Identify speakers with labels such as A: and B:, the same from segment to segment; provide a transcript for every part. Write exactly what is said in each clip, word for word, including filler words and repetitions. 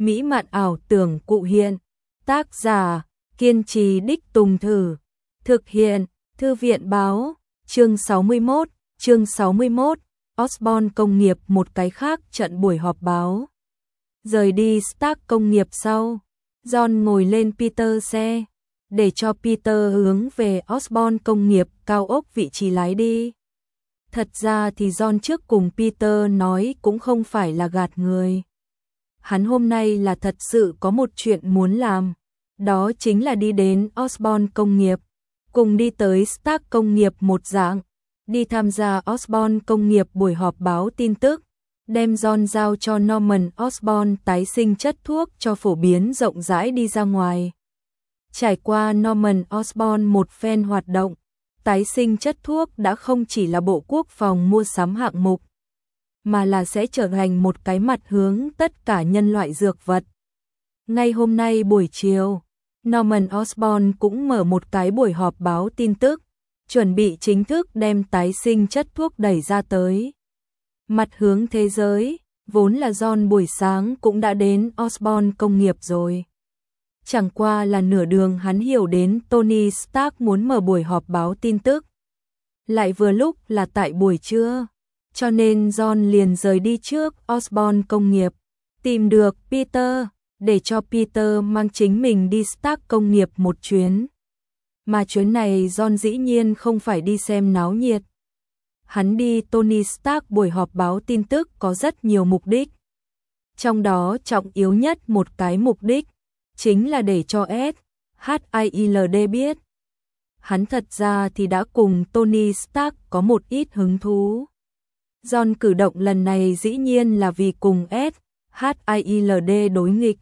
A: mỹ mạn ảo tưởng cụ hiện. Tác giả, kiên trì đích tùng thử. Thực hiện, Thư viện báo, chương sáu mươi mốt, chương sáu mươi mốt, Osborne công nghiệp một cái khác trận buổi họp báo. Rời đi Stark công nghiệp sau, John ngồi lên Peter xe, để cho Peter hướng về Osborne công nghiệp cao ốc vị trí lái đi. Thật ra thì John trước cùng Peter nói cũng không phải là gạt người. Hắn hôm nay là thật sự có một chuyện muốn làm, đó chính là đi đến Osborne công nghiệp, cùng đi tới Stark công nghiệp một dạng, đi tham gia Osborne công nghiệp buổi họp báo tin tức, đem John giao cho Norman Osborn tái sinh chất thuốc cho phổ biến rộng rãi đi ra ngoài. Trải qua Norman Osborn một phen hoạt động, tái sinh chất thuốc đã không chỉ là Bộ Quốc phòng mua sắm hạng mục, mà là sẽ trở thành một cái mặt hướng tất cả nhân loại dược vật. Ngay hôm nay buổi chiều, Norman Osborn cũng mở một cái buổi họp báo tin tức, chuẩn bị chính thức đem tái sinh chất thuốc đẩy ra tới. Mặt hướng thế giới, vốn là John buổi sáng cũng đã đến Osborne công nghiệp rồi. Chẳng qua là nửa đường hắn hiểu đến Tony Stark muốn mở buổi họp báo tin tức. Lại vừa lúc là tại buổi trưa, cho nên John liền rời đi trước Osborne công nghiệp, tìm được Peter, để cho Peter mang chính mình đi Stark công nghiệp một chuyến. Mà chuyến này John dĩ nhiên không phải đi xem náo nhiệt. Hắn đi Tony Stark buổi họp báo tin tức có rất nhiều mục đích. Trong đó trọng yếu nhất một cái mục đích, chính là để cho S H I L D biết. Hắn thật ra thì đã cùng Tony Stark có một ít hứng thú. John cử động lần này dĩ nhiên là vì cùng S H I L D đối nghịch.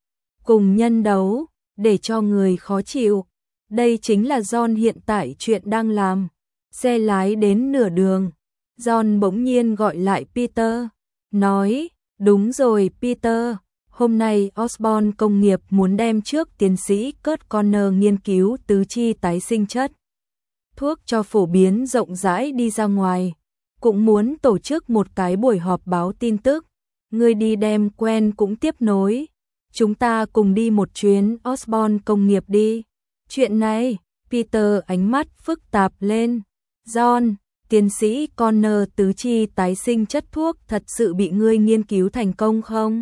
A: Cùng nhân đấu, để cho người khó chịu. Đây chính là John hiện tại chuyện đang làm. Xe lái đến nửa đường, John bỗng nhiên gọi lại Peter, nói, đúng rồi Peter, hôm nay Osborne công nghiệp muốn đem trước tiến sĩ Kurt Connor nghiên cứu tứ chi tái sinh chất thuốc cho phổ biến rộng rãi đi ra ngoài, cũng muốn tổ chức một cái buổi họp báo tin tức, người đi đem quen cũng tiếp nối, chúng ta cùng đi một chuyến Osborne công nghiệp đi. Chuyện này, Peter ánh mắt phức tạp lên. John, tiến sĩ Connor tứ chi tái sinh chất thuốc thật sự bị ngươi nghiên cứu thành công không?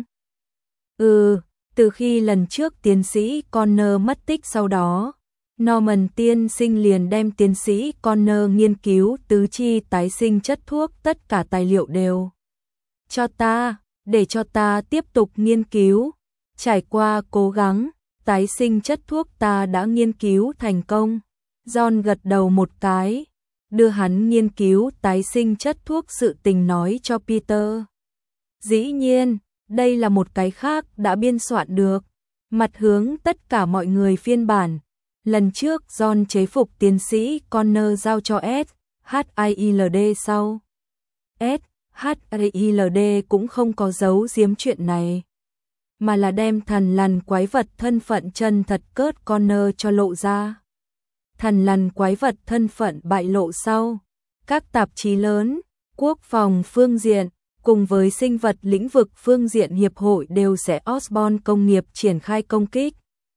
A: Ừ, từ khi lần trước tiến sĩ Connor mất tích sau đó, Norman tiên sinh liền đem tiến sĩ Connor nghiên cứu tứ chi tái sinh chất thuốc tất cả tài liệu đều cho ta, để cho ta tiếp tục nghiên cứu. Trải qua cố gắng, tái sinh chất thuốc ta đã nghiên cứu thành công. John gật đầu một cái, đưa hắn nghiên cứu tái sinh chất thuốc sự tình nói cho Peter. Dĩ nhiên, đây là một cái khác đã biên soạn được, mặt hướng tất cả mọi người phiên bản. Lần trước John chế phục tiến sĩ Connor giao cho S H I L D sau. S H I L D cũng không có giấu giếm chuyện này, mà là đem thần lằn quái vật thân phận chân thật Kurt Connor cho lộ ra. Thần lằn quái vật thân phận bại lộ sau, các tạp chí lớn, quốc phòng phương diện, cùng với sinh vật lĩnh vực phương diện hiệp hội đều sẽ Osborne công nghiệp triển khai công kích.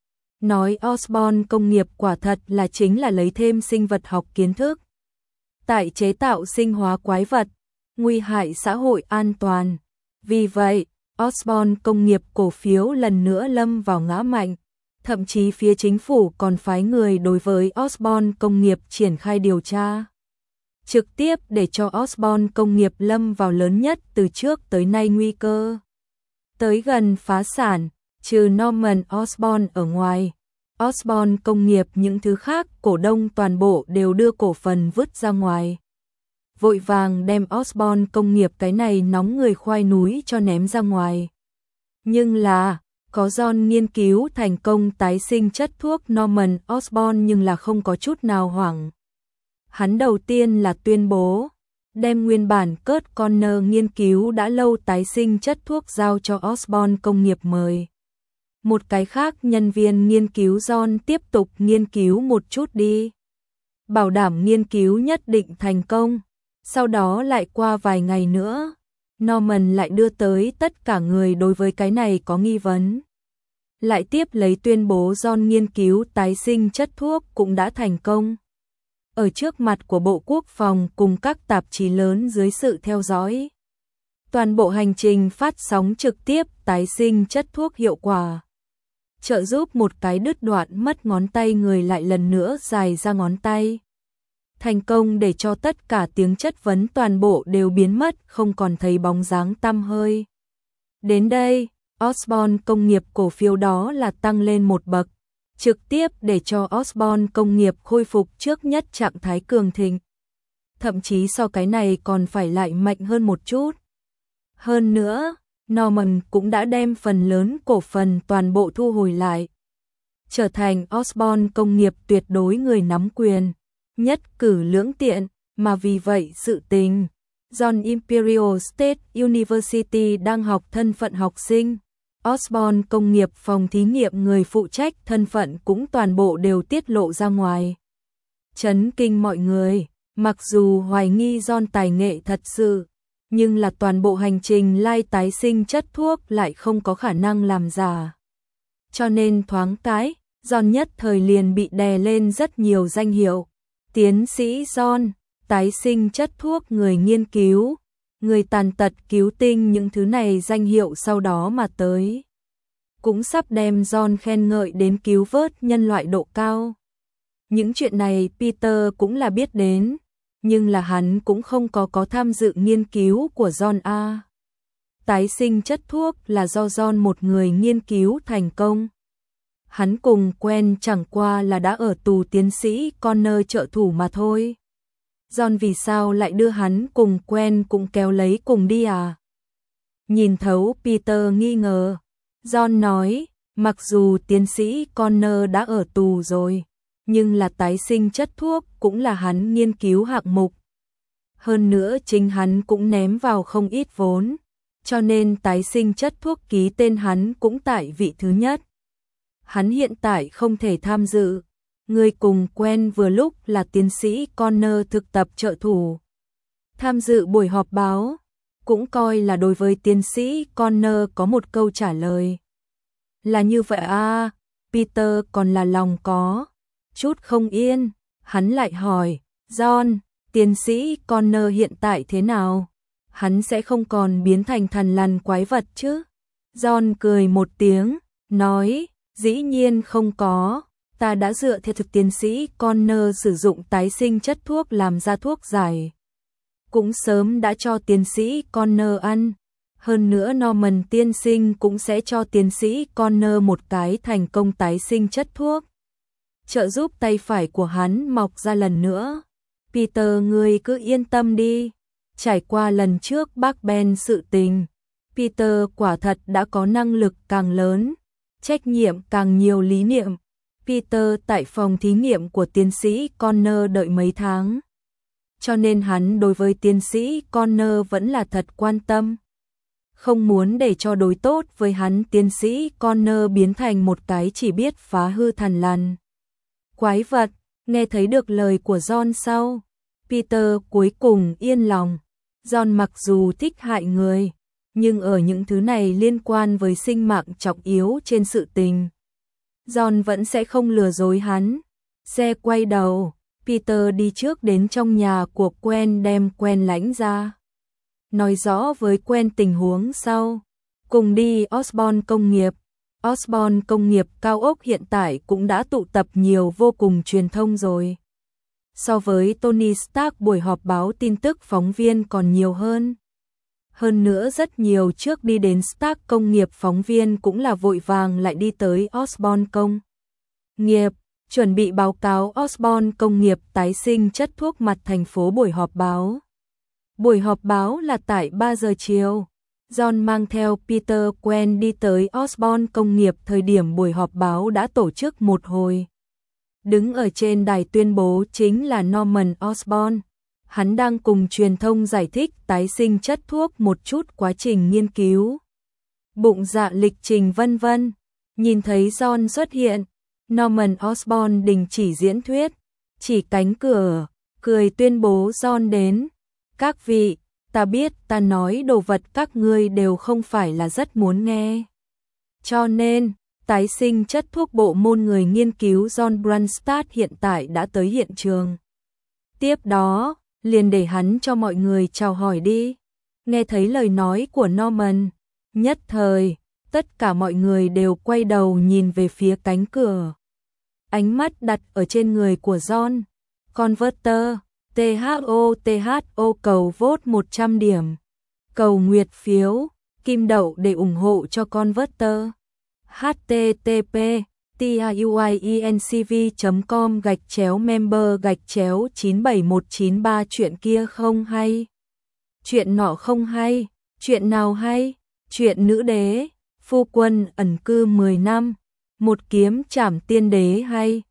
A: Nói Osborne công nghiệp quả thật là chính là lấy thêm sinh vật học kiến thức tại chế tạo sinh hóa quái vật, nguy hại xã hội an toàn. Vì vậy, Osborne công nghiệp cổ phiếu lần nữa lâm vào ngã mạnh. Thậm chí phía chính phủ còn phái người đối với Osborne công nghiệp triển khai điều tra, trực tiếp để cho Osborne công nghiệp lâm vào lớn nhất từ trước tới nay nguy cơ tới gần phá sản. Trừ Norman Osborn ở ngoài, Osborne công nghiệp những thứ khác cổ đông toàn bộ đều đưa cổ phần vứt ra ngoài. Vội vàng đem Osborne công nghiệp cái này nóng người khoai núi cho ném ra ngoài. Nhưng là, có John nghiên cứu thành công tái sinh chất thuốc Norman Osborn nhưng là không có chút nào hoảng. Hắn đầu tiên là tuyên bố, đem nguyên bản Kurt Connor nghiên cứu đã lâu tái sinh chất thuốc giao cho Osborne công nghiệp mời. Một cái khác nhân viên nghiên cứu John tiếp tục nghiên cứu một chút đi. Bảo đảm nghiên cứu nhất định thành công. Sau đó lại qua vài ngày nữa, Norman lại đưa tới tất cả người đối với cái này có nghi vấn. Lại tiếp lấy tuyên bố John nghiên cứu tái sinh chất thuốc cũng đã thành công. Ở trước mặt của Bộ Quốc phòng cùng các tạp chí lớn dưới sự theo dõi. Toàn bộ hành trình phát sóng trực tiếp tái sinh chất thuốc hiệu quả. Trợ giúp một cái đứt đoạn mất ngón tay người lại lần nữa dài ra ngón tay. Thành công để cho tất cả tiếng chất vấn toàn bộ đều biến mất, không còn thấy bóng dáng tăm hơi. Đến đây, Osborne công nghiệp cổ phiếu đó là tăng lên một bậc, trực tiếp để cho Osborne công nghiệp khôi phục trước nhất trạng thái cường thịnh. Thậm chí so cái này còn phải lại mạnh hơn một chút. Hơn nữa, Norman cũng đã đem phần lớn cổ phần toàn bộ thu hồi lại. Trở thành Osborne công nghiệp tuyệt đối người nắm quyền, nhất cử lưỡng tiện, mà vì vậy sự tình. John Imperial State University đang học thân phận học sinh. Osborne công nghiệp phòng thí nghiệm người phụ trách thân phận cũng toàn bộ đều tiết lộ ra ngoài. Chấn kinh mọi người, mặc dù hoài nghi John tài nghệ thật sự, nhưng là toàn bộ hành trình lai tái sinh chất thuốc lại không có khả năng làm giả. Cho nên thoáng cái, John nhất thời liền bị đè lên rất nhiều danh hiệu. Tiến sĩ John, tái sinh chất thuốc người nghiên cứu, người tàn tật cứu tinh, những thứ này danh hiệu sau đó mà tới. Cũng sắp đem John khen ngợi đến cứu vớt nhân loại độ cao. Những chuyện này Peter cũng là biết đến, nhưng là hắn cũng không có có tham dự nghiên cứu của John A. Tái sinh chất thuốc là do John một người nghiên cứu thành công. Hắn cùng quen chẳng qua là đã ở tù tiến sĩ Connor trợ thủ mà thôi. John vì sao lại đưa hắn cùng quen cũng kéo lấy cùng đi à? Nhìn thấu Peter nghi ngờ, John nói, mặc dù tiến sĩ Connor đã ở tù rồi, nhưng là tái sinh chất thuốc cũng là hắn nghiên cứu hạng mục. Hơn nữa chính hắn cũng ném vào không ít vốn, cho nên tái sinh chất thuốc ký tên hắn cũng tại vị thứ nhất. Hắn hiện tại không thể tham dự. Người cùng quen vừa lúc là tiến sĩ Connor thực tập trợ thủ. Tham dự buổi họp báo, cũng coi là đối với tiến sĩ Connor có một câu trả lời. Là như vậy à, Peter còn là lòng có chút không yên, hắn lại hỏi, John, tiến sĩ Connor hiện tại thế nào? Hắn sẽ không còn biến thành thần lằn quái vật chứ? John cười một tiếng, nói, dĩ nhiên không có. Ta đã dựa theo thực tiến sĩ Connor sử dụng tái sinh chất thuốc làm ra thuốc giải. Cũng sớm đã cho tiến sĩ Connor ăn. Hơn nữa Norman tiên sinh cũng sẽ cho tiến sĩ Connor một cái thành công tái sinh chất thuốc. Trợ giúp tay phải của hắn mọc ra lần nữa. Peter, ngươi cứ yên tâm đi. Trải qua lần trước bác Ben sự tình, Peter quả thật đã có năng lực càng lớn, trách nhiệm càng nhiều lý niệm. Peter tại phòng thí nghiệm của tiến sĩ Connor đợi mấy tháng. Cho nên hắn đối với tiến sĩ Connor vẫn là thật quan tâm. Không muốn để cho đối tốt với hắn tiến sĩ Connor biến thành một cái chỉ biết phá hư thằn lằn quái vật. Nghe thấy được lời của John sau, Peter cuối cùng yên lòng. John mặc dù thích hại người, nhưng ở những thứ này liên quan với sinh mạng trọng yếu trên sự tình, John vẫn sẽ không lừa dối hắn. Xe quay đầu, Peter đi trước đến trong nhà của Quen đem Quen lãnh ra. Nói rõ với Quen tình huống sau. Cùng đi Osborne công nghiệp. Osborne công nghiệp cao ốc hiện tại cũng đã tụ tập nhiều vô cùng truyền thông rồi. So với Tony Stark buổi họp báo tin tức phóng viên còn nhiều hơn. Hơn nữa rất nhiều trước đi đến Stark công nghiệp phóng viên cũng là vội vàng lại đi tới Osborne công nghiệp, chuẩn bị báo cáo Osborne công nghiệp tái sinh chất thuốc mặt thành phố buổi họp báo. Buổi họp báo là tại ba giờ chiều. John mang theo Peter Quen đi tới Osborne công nghiệp thời điểm buổi họp báo đã tổ chức một hồi. Đứng ở trên đài tuyên bố chính là Norman Osborn. Hắn đang cùng truyền thông giải thích tái sinh chất thuốc một chút quá trình nghiên cứu, bụng dạ lịch trình vân vân. Nhìn thấy John xuất hiện, Norman Osborn đình chỉ diễn thuyết, chỉ cánh cửa, cười tuyên bố John đến. Các vị, ta biết ta nói đồ vật các ngươi đều không phải là rất muốn nghe. Cho nên, tái sinh chất thuốc bộ môn người nghiên cứu John Brunstad hiện tại đã tới hiện trường. Tiếp đó, liền để hắn cho mọi người chào hỏi đi. Nghe thấy lời nói của Norman, nhất thời, tất cả mọi người đều quay đầu nhìn về phía cánh cửa. Ánh mắt đặt ở trên người của John. Converter, tê hát o tê hát o cầu vote một trăm điểm. Cầu nguyệt phiếu, kim đậu để ủng hộ cho Converter. http tuincv chấm com gạch chéo member gạch chéo chín bảy một chín ba chuyện kia không hay. Chuyện nọ không hay, chuyện nào hay? Chuyện nữ đế, phu quân ẩn cư mười năm, một kiếm trảm tiên đế hay.